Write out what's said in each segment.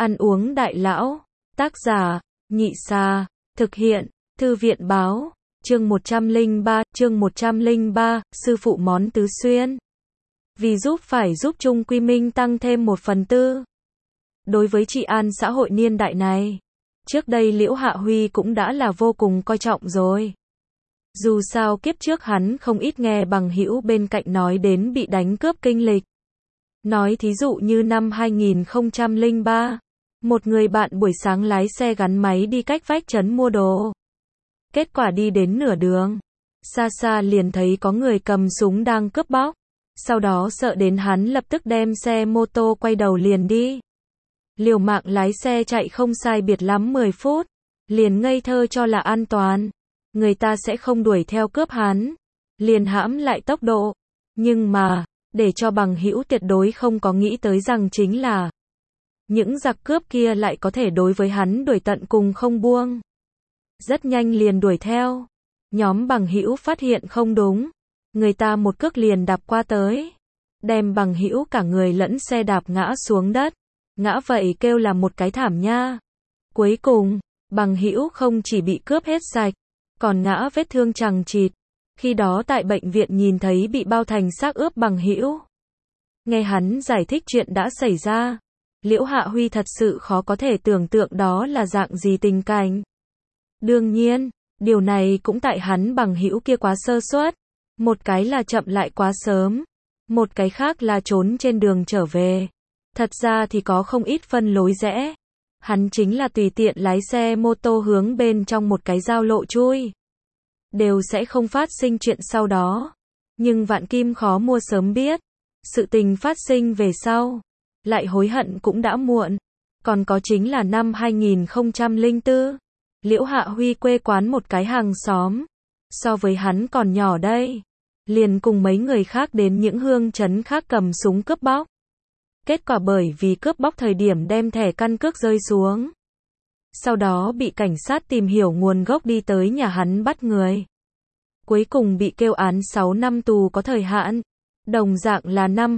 Ăn uống đại lão. Tác giả, Nhị Xa. Thực hiện, Thư viện báo. Chương 103, sư phụ món tứ xuyên. Vì phải giúp Trung Quy Minh tăng thêm 1/4. Đối với trị an xã hội niên đại này, trước đây Liễu Hạ Huy cũng đã là vô cùng coi trọng rồi. Dù sao kiếp trước hắn không ít nghe bằng hữu bên cạnh nói đến bị đánh cướp kinh lịch. Nói thí dụ như năm 2003, một người bạn buổi sáng lái xe gắn máy đi cách vách trấn mua đồ. Kết quả đi đến nửa đường, xa xa liền thấy có người cầm súng đang cướp bóc. Sau đó sợ đến hắn lập tức đem xe mô tô quay đầu liền đi. Liều mạng lái xe chạy không sai biệt lắm 10 phút, liền ngây thơ cho là an toàn. Người ta sẽ không đuổi theo cướp hắn, liền hãm lại tốc độ. Nhưng mà, để cho bằng hữu tuyệt đối không có nghĩ tới rằng chính là những giặc cướp kia lại có thể đối với hắn đuổi tận cùng không buông. Rất nhanh liền đuổi theo. Nhóm bằng hữu phát hiện không đúng, người ta một cước liền đạp qua tới, đem bằng hữu cả người lẫn xe đạp ngã xuống đất. Ngã vậy kêu là một cái thảm nha. Cuối cùng, bằng hữu không chỉ bị cướp hết sạch, còn ngã vết thương chằng chịt. Khi đó tại bệnh viện nhìn thấy bị bao thành xác ướp bằng hữu. Nghe hắn giải thích chuyện đã xảy ra, Liễu Hạ Huy thật sự khó có thể tưởng tượng đó là dạng gì tình cảnh. Đương nhiên, điều này cũng tại hắn bằng hữu kia quá sơ suất. Một cái là chậm lại quá sớm, một cái khác là trốn trên đường trở về. Thật ra thì có không ít phân lối rẽ. Hắn chính là tùy tiện lái xe mô tô hướng bên trong một cái giao lộ chui, đều sẽ không phát sinh chuyện sau đó. Nhưng vạn kim khó mua sớm biết, sự tình phát sinh về sau, lại hối hận cũng đã muộn. Còn có chính là năm 2004, Liễu Hạ Huy quê quán một cái hàng xóm, so với hắn còn nhỏ đây, liền cùng mấy người khác đến những hương trấn khác cầm súng cướp bóc. Kết quả bởi vì cướp bóc thời điểm đem thẻ căn cước rơi xuống, sau đó bị cảnh sát tìm hiểu nguồn gốc đi tới nhà hắn bắt người. Cuối cùng bị kêu án 6 năm tù có thời hạn. Đồng dạng là năm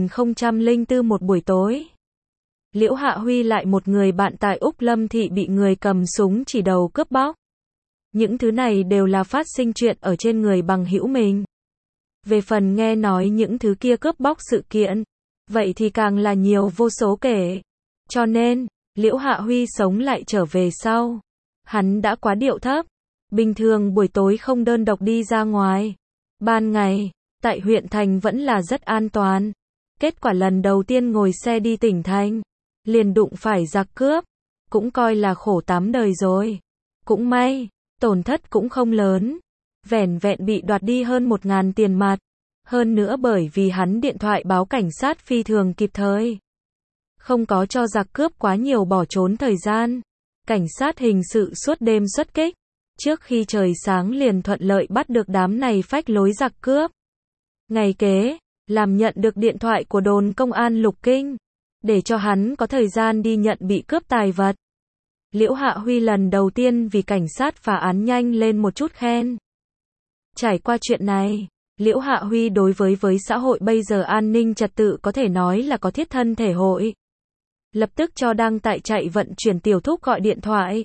2004 một buổi tối, Liễu Hạ Huy lại một người bạn tại Úc Lâm Thị bị người cầm súng chỉ đầu cướp bóc. Những thứ này đều là phát sinh chuyện ở trên người bằng hữu mình. Về phần nghe nói những thứ kia cướp bóc sự kiện, vậy thì càng là nhiều vô số kể. Cho nên, Liễu Hạ Huy sống lại trở về sau, hắn đã quá điệu thấp. Bình thường buổi tối không đơn độc đi ra ngoài. Ban ngày, tại huyện thành vẫn là rất an toàn. Kết quả lần đầu tiên ngồi xe đi tỉnh thành, liền đụng phải giặc cướp. Cũng coi là khổ tám đời rồi. Cũng may, tổn thất cũng không lớn. Vẻn vẹn bị đoạt đi hơn 1.000 tiền mặt. Hơn nữa bởi vì hắn điện thoại báo cảnh sát phi thường kịp thời, không có cho giặc cướp quá nhiều bỏ trốn thời gian. Cảnh sát hình sự suốt đêm xuất kích, trước khi trời sáng liền thuận lợi bắt được đám này phách lối giặc cướp. Ngày kế, làm nhận được điện thoại của đồn công an Lục Kinh, để cho hắn có thời gian đi nhận bị cướp tài vật. Liễu Hạ Huy lần đầu tiên vì cảnh sát phá án nhanh lên một chút khen. Trải qua chuyện này, Liễu Hạ Huy đối với xã hội bây giờ an ninh trật tự có thể nói là có thiết thân thể hội. Lập tức cho đang tại chạy vận chuyển Tiểu Thúc gọi điện thoại,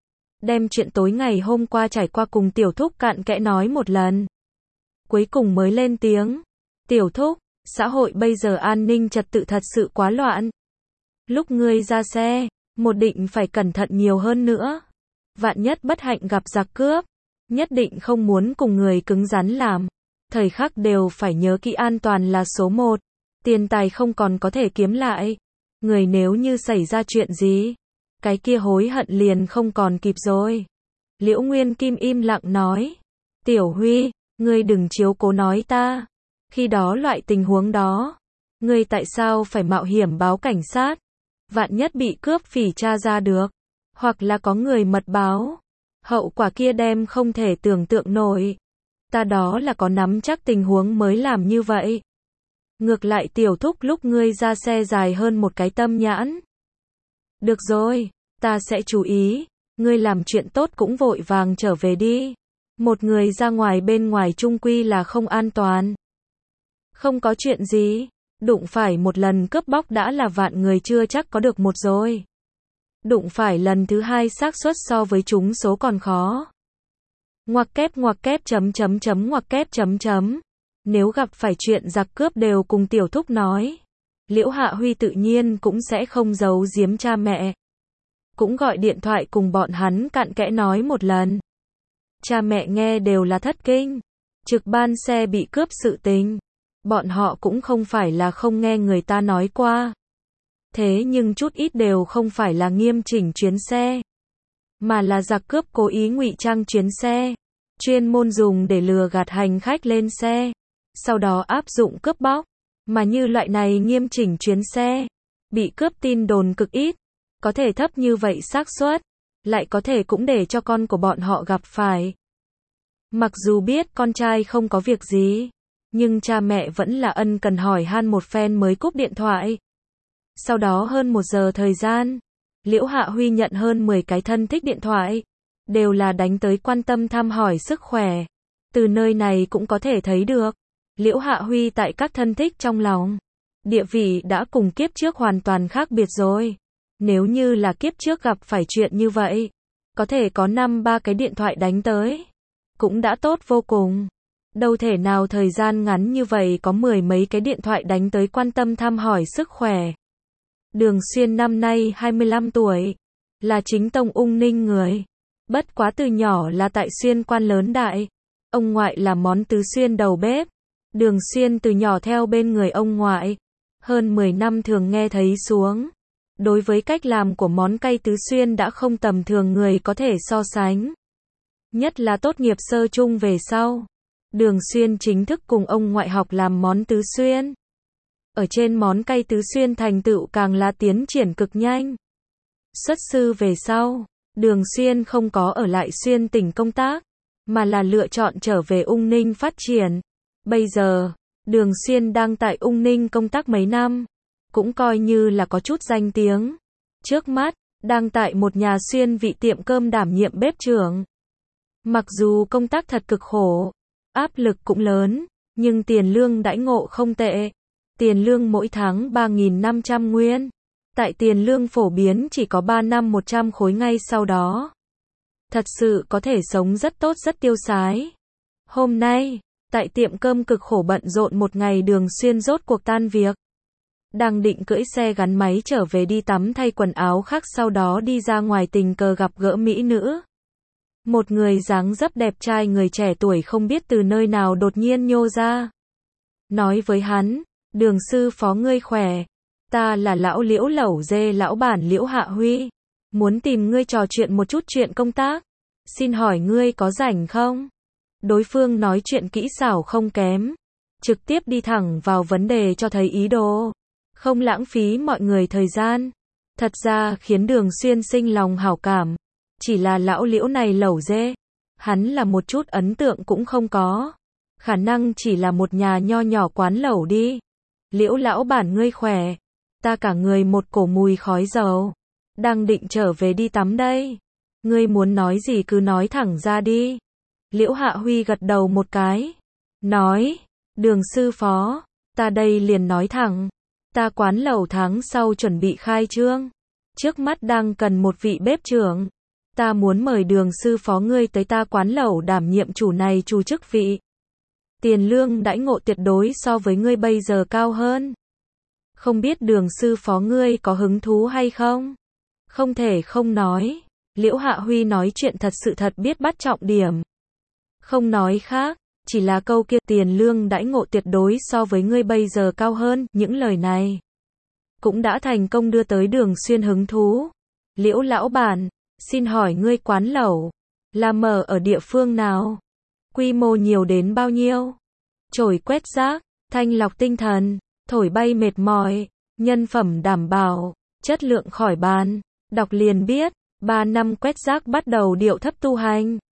đem chuyện tối ngày hôm qua trải qua cùng Tiểu Thúc cặn kẽ nói một lần. Cuối cùng mới lên tiếng. Tiểu Thúc, xã hội bây giờ an ninh trật tự thật sự quá loạn. Lúc ngươi ra xe, một định phải cẩn thận nhiều hơn nữa. Vạn nhất bất hạnh gặp giặc cướp, nhất định không muốn cùng người cứng rắn làm. Thời khắc đều phải nhớ kỹ an toàn là số 1. Tiền tài không còn có thể kiếm lại. Người nếu như xảy ra chuyện gì, cái kia hối hận liền không còn kịp rồi. Liễu Nguyên Kim im lặng nói. Tiểu Huy, ngươi đừng chiếu cố nói ta. Khi đó loại tình huống đó, ngươi tại sao phải mạo hiểm báo cảnh sát? Vạn nhất bị cướp phỉ tra ra được, hoặc là có người mật báo, hậu quả kia đem không thể tưởng tượng nổi. Ta đó là có nắm chắc tình huống mới làm như vậy. Ngược lại Tiểu Thúc lúc ngươi ra xe dài hơn một cái tâm nhãn. Được rồi, ta sẽ chú ý. Ngươi làm chuyện tốt cũng vội vàng trở về đi. Một người ra ngoài bên ngoài chung quy là không an toàn. Không có chuyện gì, đụng phải một lần cướp bóc đã là vạn người chưa chắc có được một rồi. Đụng phải lần thứ hai xác suất so với trúng số còn khó. Ngoặc kép ngoặc kép. Nếu gặp phải chuyện giặc cướp đều cùng tiểu thúc nói. Liễu Hạ Huy tự nhiên cũng sẽ không giấu giếm cha mẹ. Cũng gọi điện thoại cùng bọn hắn cặn kẽ nói một lần. Cha mẹ nghe đều là thất kinh. Trực ban xe bị cướp sự tình. Bọn họ cũng không phải là không nghe người ta nói qua. Thế nhưng chút ít đều không phải là nghiêm chỉnh chuyến xe. Mà là giặc cướp cố ý ngụy trang chuyến xe. Chuyên môn dùng để lừa gạt hành khách lên xe. Sau đó áp dụng cướp bóc. Mà như loại này nghiêm chỉnh chuyến xe. Bị cướp tin đồn cực ít. Có thể thấp như vậy xác suất. Lại có thể cũng để cho con của bọn họ gặp phải. Mặc dù biết con trai không có việc gì. Nhưng cha mẹ vẫn là ân cần hỏi han một phen mới cúp điện thoại. Sau đó hơn 1 giờ thời gian. Liễu Hạ Huy nhận hơn 10 cái thân thích điện thoại. Đều là đánh tới quan tâm thăm hỏi sức khỏe. Từ nơi này cũng có thể thấy được. Liễu Hạ Huy tại các thân thích trong lòng. Địa vị đã cùng kiếp trước hoàn toàn khác biệt rồi. Nếu như là kiếp trước gặp phải chuyện như vậy. Có thể có 5-3 cái điện thoại đánh tới. Cũng đã tốt vô cùng. Đâu thể nào thời gian ngắn như vậy có 10 mấy cái điện thoại đánh tới quan tâm thăm hỏi sức khỏe. Đường Xuyên năm nay 25 tuổi. Là chính tông Ung Ninh người. Bất quá từ nhỏ là tại Xuyên quan lớn đại. Ông ngoại là món tứ Xuyên đầu bếp. Đường Xuyên từ nhỏ theo bên người ông ngoại. Hơn 10 năm thường nghe thấy xuống. Đối với cách làm của món cay tứ Xuyên đã không tầm thường người có thể so sánh. Nhất là tốt nghiệp sơ chung về sau. Đường Xuyên chính thức cùng ông ngoại học làm món tứ Xuyên. Ở trên món cay tứ Xuyên thành tựu càng là tiến triển cực nhanh. Xuất sư về sau, Đường Xuyên không có ở lại Xuyên tỉnh công tác, mà là lựa chọn trở về Ung Ninh phát triển. Bây giờ, Đường Xuyên đang tại Ung Ninh công tác mấy năm, cũng coi như là có chút danh tiếng. Trước mắt, đang tại một nhà xuyên vị tiệm cơm đảm nhiệm bếp trưởng. Mặc dù công tác thật cực khổ, áp lực cũng lớn, nhưng tiền lương đãi ngộ không tệ. Tiền lương mỗi tháng 3.500 nguyên. Tại tiền lương phổ biến chỉ có 3 năm 100 khối ngay sau đó. Thật sự có thể sống rất tốt rất tiêu sái. Hôm nay, tại tiệm cơm cực khổ bận rộn một ngày Đường Xuyên rốt cuộc tan việc. Đang định cưỡi xe gắn máy trở về đi tắm thay quần áo khác sau đó đi ra ngoài tình cờ gặp gỡ mỹ nữ. Một người dáng dấp đẹp trai người trẻ tuổi không biết từ nơi nào đột nhiên nhô ra. Nói với hắn, Đường sư phó ngươi khỏe. Ta là lão Liễu lẩu dê lão bản Liễu Hạ Huy. Muốn tìm ngươi trò chuyện một chút chuyện công tác. Xin hỏi ngươi có rảnh không? Đối phương nói chuyện kỹ xảo không kém. Trực tiếp đi thẳng vào vấn đề cho thấy ý đồ. Không lãng phí mọi người thời gian. Thật ra khiến Đường Xuyên sinh lòng hảo cảm. Chỉ là lão Liễu này lẩu dê. Hắn là một chút ấn tượng cũng không có. Khả năng chỉ là một nhà nho nhỏ quán lẩu đi. Liễu lão bản ngươi khỏe. Ta cả người một cổ mùi khói dầu. Đang định trở về đi tắm đây. Ngươi muốn nói gì cứ nói thẳng ra đi. Liễu Hạ Huy gật đầu một cái. Nói, Đường sư phó, ta đây liền nói thẳng. Ta quán lẩu tháng sau chuẩn bị khai trương. Trước mắt đang cần một vị bếp trưởng. Ta muốn mời Đường sư phó ngươi tới ta quán lẩu đảm nhiệm chủ này chủ chức vị. Tiền lương đãi ngộ tuyệt đối so với ngươi bây giờ cao hơn. Không biết Đường sư phó ngươi có hứng thú hay không? Không thể không nói. Liễu Hạ Huy nói chuyện thật sự thật biết bắt trọng điểm. Không nói khác, chỉ là câu kia tiền lương đãi ngộ tuyệt đối so với ngươi bây giờ cao hơn, những lời này cũng đã thành công đưa tới Đường Xuyên hứng thú. Liễu lão bản, xin hỏi ngươi quán lẩu là mở ở địa phương nào? Quy mô nhiều đến bao nhiêu? Chổi quét rác, thanh lọc tinh thần, thổi bay mệt mỏi, nhân phẩm đảm bảo, chất lượng khỏi bàn. Đọc liền biết, 3 năm quét rác bắt đầu điệu thấp tu hành.